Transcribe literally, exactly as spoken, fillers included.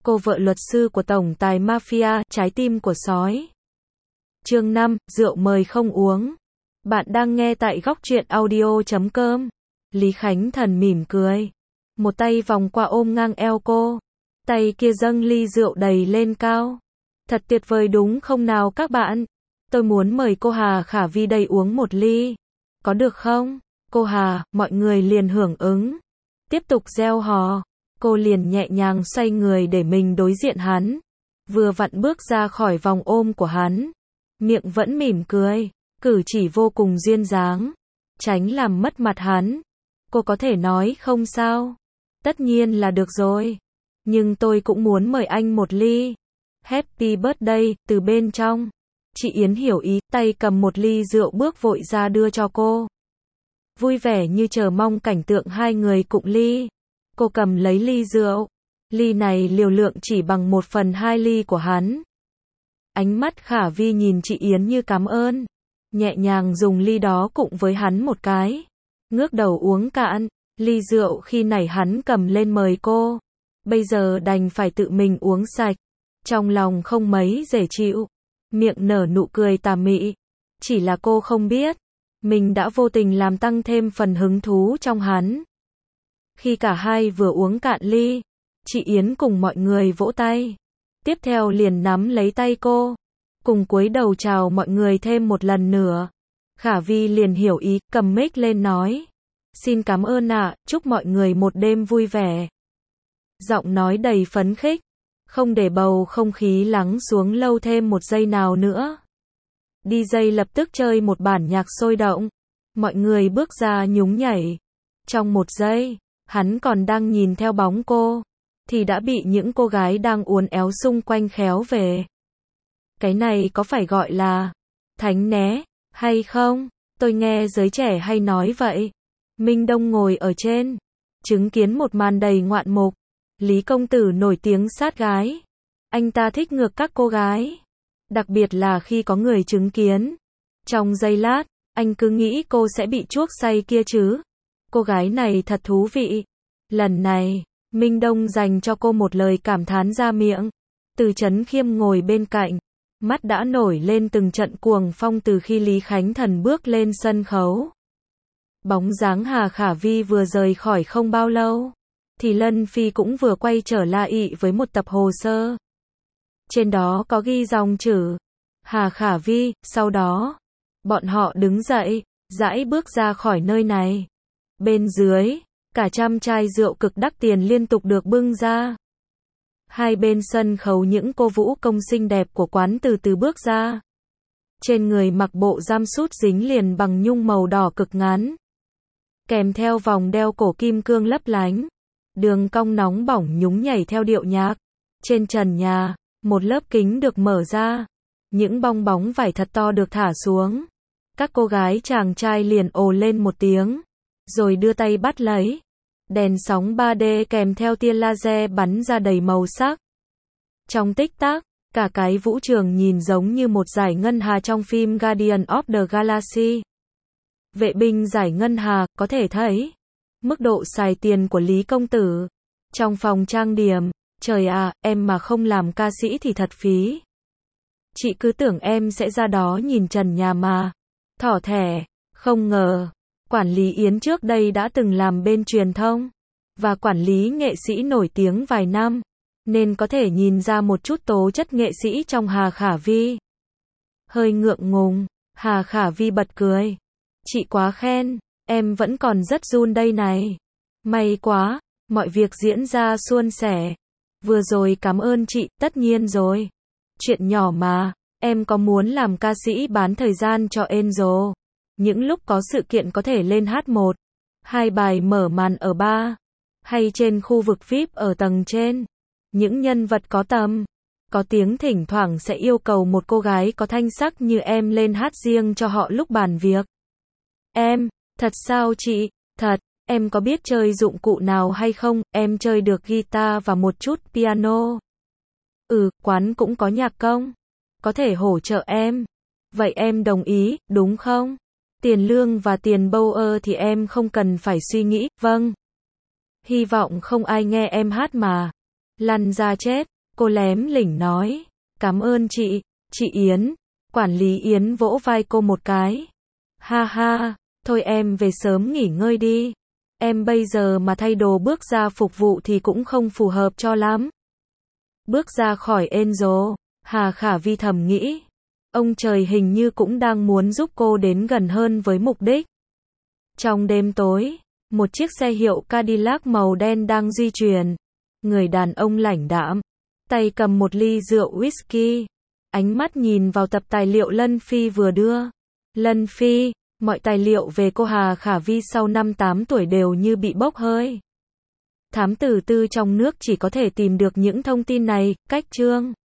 cô vợ luật sư của tổng tài mafia, trái tim của sói. Chương năm, rượu mời không uống. Bạn đang nghe tại góc truyện audio chấm com. Lý Khánh Thần mỉm cười. Một tay vòng qua ôm ngang eo cô. Tay kia dâng ly rượu đầy lên cao. Thật tuyệt vời đúng không nào các bạn? Tôi muốn mời cô Hà Khả Vi đây uống một ly. Có được không? Cô Hà, mọi người liền hưởng ứng. Tiếp tục reo hò. Cô liền nhẹ nhàng xoay người để mình đối diện hắn. Vừa vặn bước ra khỏi vòng ôm của hắn. Miệng vẫn mỉm cười. Cử chỉ vô cùng duyên dáng. Tránh làm mất mặt hắn. Cô có thể nói không sao. Tất nhiên là được rồi. Nhưng tôi cũng muốn mời anh một ly. Happy birthday, từ bên trong. Chị Yến hiểu ý, tay cầm một ly rượu bước vội ra đưa cho cô. Vui vẻ như chờ mong cảnh tượng hai người cụng ly. Cô cầm lấy ly rượu. Ly này liều lượng chỉ bằng một phần hai ly của hắn. Ánh mắt Khả Vi nhìn chị Yến như cảm ơn. Nhẹ nhàng dùng ly đó cụng với hắn một cái. Ngước đầu uống cạn. Ly rượu khi nãy hắn cầm lên mời cô. Bây giờ đành phải tự mình uống sạch. Trong lòng không mấy dễ chịu. Miệng nở nụ cười tà mị. Chỉ là cô không biết. Mình đã vô tình làm tăng thêm phần hứng thú trong hắn. Khi cả hai vừa uống cạn ly. Chị Yến cùng mọi người vỗ tay. Tiếp theo liền nắm lấy tay cô. Cùng cúi đầu chào mọi người thêm một lần nữa. Khả Vi liền hiểu ý, cầm mic lên nói. Xin cảm ơn ạ, chúc mọi người một đêm vui vẻ. Giọng nói đầy phấn khích. Không để bầu không khí lắng xuống lâu thêm một giây nào nữa. đi jây lập tức chơi một bản nhạc sôi động. Mọi người bước ra nhún nhảy. Trong một giây, hắn còn đang nhìn theo bóng cô. Thì đã bị những cô gái đang uốn éo xung quanh khéo về. Cái này có phải gọi là thánh né, hay không? Tôi nghe giới trẻ hay nói vậy. Minh Đông ngồi ở trên. Chứng kiến một màn đầy ngoạn mục. Lý công tử nổi tiếng sát gái. Anh ta thích ngược các cô gái. Đặc biệt là khi có người chứng kiến. Trong giây lát, anh cứ nghĩ cô sẽ bị chuốc say kia chứ. Cô gái này thật thú vị. Lần này, Minh Đông dành cho cô một lời cảm thán ra miệng. Từ Chấn Khiêm ngồi bên cạnh. Mắt đã nổi lên từng trận cuồng phong từ khi Lý Khánh Thần bước lên sân khấu. Bóng dáng Hà Khả Vi vừa rời khỏi không bao lâu. Thì Lân Phi cũng vừa quay trở lại với một tập hồ sơ. Trên đó có ghi dòng chữ Hà Khả Vi. Sau đó, bọn họ đứng dậy, rãi bước ra khỏi nơi này. Bên dưới, cả trăm chai rượu cực đắt tiền liên tục được bưng ra. Hai bên sân khấu những cô vũ công xinh đẹp của quán từ từ bước ra. Trên người mặc bộ jumpsuit dính liền bằng nhung màu đỏ cực ngắn. Kèm theo vòng đeo cổ kim cương lấp lánh. Đường cong nóng bỏng nhúng nhảy theo điệu nhạc. Trên trần nhà, một lớp kính được mở ra. Những bong bóng vải thật to được thả xuống. Các cô gái chàng trai liền ồ lên một tiếng. Rồi đưa tay bắt lấy. Đèn sóng ba D kèm theo tia laser bắn ra đầy màu sắc. Trong tích tắc, cả cái vũ trường nhìn giống như một giải ngân hà trong phim Guardian of the Galaxy. Vệ binh giải ngân hà, có thể thấy mức độ xài tiền của Lý công tử. Trong phòng trang điểm, trời à, em mà không làm ca sĩ thì thật phí. Chị cứ tưởng em sẽ ra đó nhìn trần nhà mà. Thỏ thẻ, không ngờ. Quản lý Yến trước đây đã từng làm bên truyền thông. Và quản lý nghệ sĩ nổi tiếng vài năm. Nên có thể nhìn ra một chút tố chất nghệ sĩ trong Hà Khả Vi. Hơi ngượng ngùng, Hà Khả Vi bật cười. Chị quá khen, em vẫn còn rất run đây này. May quá, mọi việc diễn ra suôn sẻ. Vừa rồi cảm ơn chị, tất nhiên rồi. Chuyện nhỏ mà, em có muốn làm ca sĩ bán thời gian cho Angel. Những lúc có sự kiện có thể lên hát một, hai bài mở màn ở bar. Hay trên khu vực vi ai pi ở tầng trên. Những nhân vật có tầm, có tiếng thỉnh thoảng sẽ yêu cầu một cô gái có thanh sắc như em lên hát riêng cho họ lúc bàn việc. Em, thật sao chị? Thật, em có biết chơi dụng cụ nào hay không? Em chơi được guitar và một chút piano. Ừ, quán cũng có nhạc công. Có thể hỗ trợ em. Vậy em đồng ý, đúng không? Tiền lương và tiền bower thì em không cần phải suy nghĩ, vâng. Hy vọng không ai nghe em hát mà. Lăn ra chết. Cô lém lỉnh nói. Cảm ơn chị, chị Yến. Quản lý Yến vỗ vai cô một cái. Ha ha, thôi em về sớm nghỉ ngơi đi. Em bây giờ mà thay đồ bước ra phục vụ thì cũng không phù hợp cho lắm. Bước ra khỏi Angel, Hà Khả Vi thầm nghĩ. Ông trời hình như cũng đang muốn giúp cô đến gần hơn với mục đích. Trong đêm tối, một chiếc xe hiệu Cadillac màu đen đang di chuyển. Người đàn ông lãnh đạm, tay cầm một ly rượu whisky, ánh mắt nhìn vào tập tài liệu Lân Phi vừa đưa. Lân Phi, mọi tài liệu về cô Hà Khả Vi sau năm tám tuổi đều như bị bốc hơi. Thám tử tư trong nước chỉ có thể tìm được những thông tin này. Cách chương